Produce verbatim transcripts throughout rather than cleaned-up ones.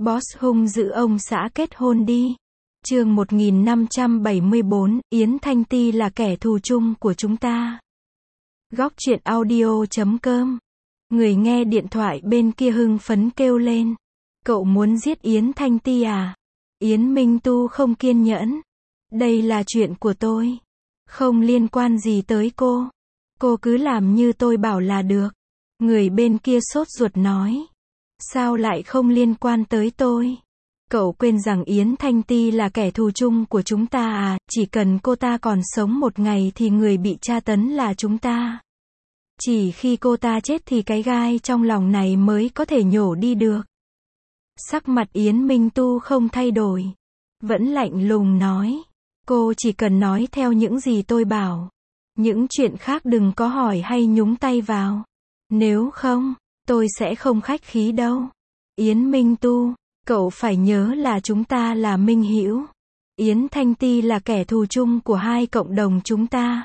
Boss hung dữ ông xã kết hôn đi. Chương một nghìn năm trăm bảy mươi bốn, Yến Thanh Ti là kẻ thù chung của chúng ta. Góc truyện audio chấm com. Người nghe điện thoại bên kia hưng phấn kêu lên. Cậu muốn giết Yến Thanh Ti à? Yến Minh Tu không kiên nhẫn. Đây là chuyện của tôi. Không liên quan gì tới cô. Cô cứ làm như tôi bảo là được. Người bên kia sốt ruột nói. Sao lại không liên quan tới tôi? Cậu quên rằng Yến Thanh Ti là kẻ thù chung của chúng ta à? Chỉ cần cô ta còn sống một ngày thì người bị tra tấn là chúng ta. Chỉ khi cô ta chết thì cái gai trong lòng này mới có thể nhổ đi được. Sắc mặt Yến Minh Tu không thay đổi. Vẫn lạnh lùng nói. Cô chỉ cần nói theo những gì tôi bảo. Những chuyện khác đừng có hỏi hay nhúng tay vào. Nếu không, tôi sẽ không khách khí đâu. Yến Minh Tu, cậu phải nhớ là chúng ta là minh hữu. Yến Thanh Ti là kẻ thù chung của hai cộng đồng chúng ta.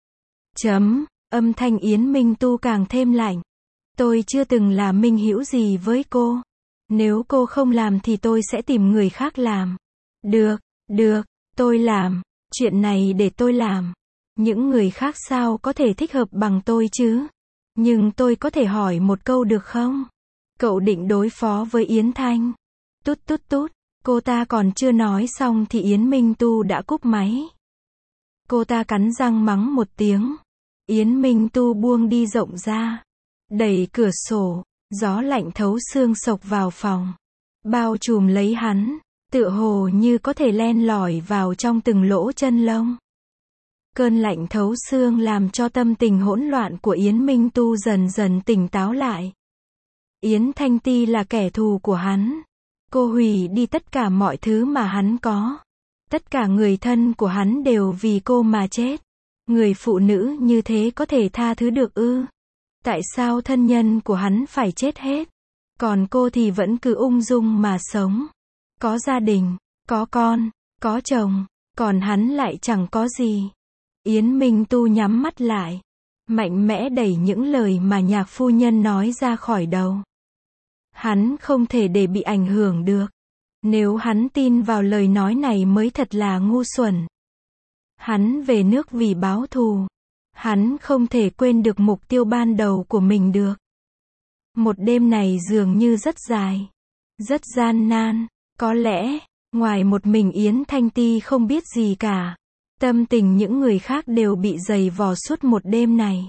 Chấm, âm thanh Yến Minh Tu càng thêm lạnh. Tôi chưa từng là minh hữu gì với cô. Nếu cô không làm thì tôi sẽ tìm người khác làm. Được, được, tôi làm. Chuyện này để tôi làm. Những người khác sao có thể thích hợp bằng tôi chứ? Nhưng tôi có thể hỏi một câu được không? Cậu định đối phó với Yến Thanh? Tút tút tút, cô ta còn chưa nói xong thì Yến Minh Tu đã cúp máy. Cô ta cắn răng mắng một tiếng. Yến Minh Tu buông đi rộng ra. Đẩy cửa sổ, gió lạnh thấu xương xộc vào phòng. Bao trùm lấy hắn, tựa hồ như có thể len lỏi vào trong từng lỗ chân lông. Cơn lạnh thấu xương làm cho tâm tình hỗn loạn của Yến Minh Tu dần dần tỉnh táo lại. Yến Thanh Ti là kẻ thù của hắn. Cô hủy đi tất cả mọi thứ mà hắn có. Tất cả người thân của hắn đều vì cô mà chết. Người phụ nữ như thế có thể tha thứ được ư? Tại sao thân nhân của hắn phải chết hết? Còn cô thì vẫn cứ ung dung mà sống. Có gia đình, có con, có chồng, còn hắn lại chẳng có gì. Yến Minh Tu nhắm mắt lại, mạnh mẽ đẩy những lời mà nhạc phu nhân nói ra khỏi đầu. Hắn không thể để bị ảnh hưởng được. Nếu hắn tin vào lời nói này mới thật là ngu xuẩn. Hắn về nước vì báo thù. Hắn không thể quên được mục tiêu ban đầu của mình được. Một đêm này dường như rất dài, rất gian nan. Có lẽ, ngoài một mình Yến Thanh Ti không biết gì cả. Tâm tình những người khác đều bị dày vò suốt một đêm này.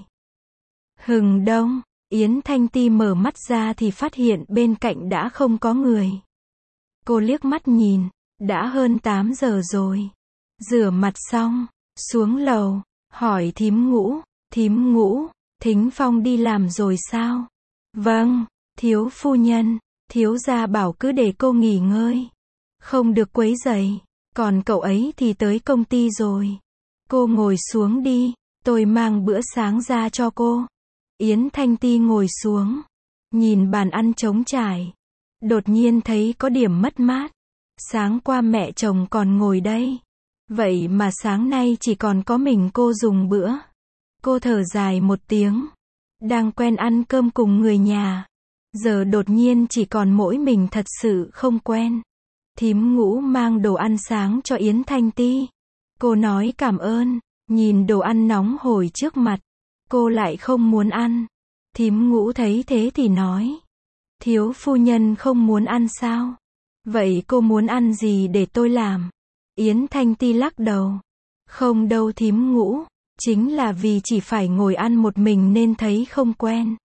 Hừng đông, Yến Thanh Ti mở mắt ra thì phát hiện bên cạnh đã không có người. Cô liếc mắt nhìn, đã hơn tám giờ rồi. Rửa mặt xong, xuống lầu, hỏi thím Ngũ, thím Ngũ, Thính Phong đi làm rồi sao? Vâng, thiếu phu nhân, thiếu gia bảo cứ để cô nghỉ ngơi. Không được quấy rầy. Còn cậu ấy thì tới công ty rồi. Cô ngồi xuống đi, tôi mang bữa sáng ra cho cô. Yến Thanh Ti ngồi xuống, nhìn bàn ăn trống trải. Đột nhiên thấy có điểm mất mát. Sáng qua mẹ chồng còn ngồi đây. Vậy mà sáng nay chỉ còn có mình cô dùng bữa. Cô thở dài một tiếng. Đang quen ăn cơm cùng người nhà. Giờ đột nhiên chỉ còn mỗi mình thật sự không quen. Thím Ngũ mang đồ ăn sáng cho Yến Thanh Ti. Cô nói cảm ơn, nhìn đồ ăn nóng hổi trước mặt. Cô lại không muốn ăn. Thím Ngũ thấy thế thì nói. Thiếu phu nhân không muốn ăn sao? Vậy cô muốn ăn gì để tôi làm? Yến Thanh Ti lắc đầu. Không đâu thím Ngũ, chính là vì chỉ phải ngồi ăn một mình nên thấy không quen.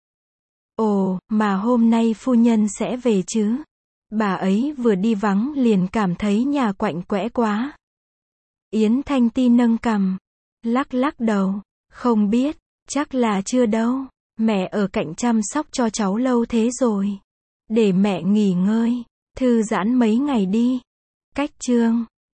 Ồ, mà hôm nay phu nhân sẽ về chứ? Bà ấy vừa đi vắng liền cảm thấy nhà quạnh quẽ quá. Yến Thanh Ti nâng cằm, lắc lắc đầu, không biết, chắc là chưa đâu. Mẹ ở cạnh chăm sóc cho cháu lâu thế rồi. Để mẹ nghỉ ngơi, thư giãn mấy ngày đi. Cách chương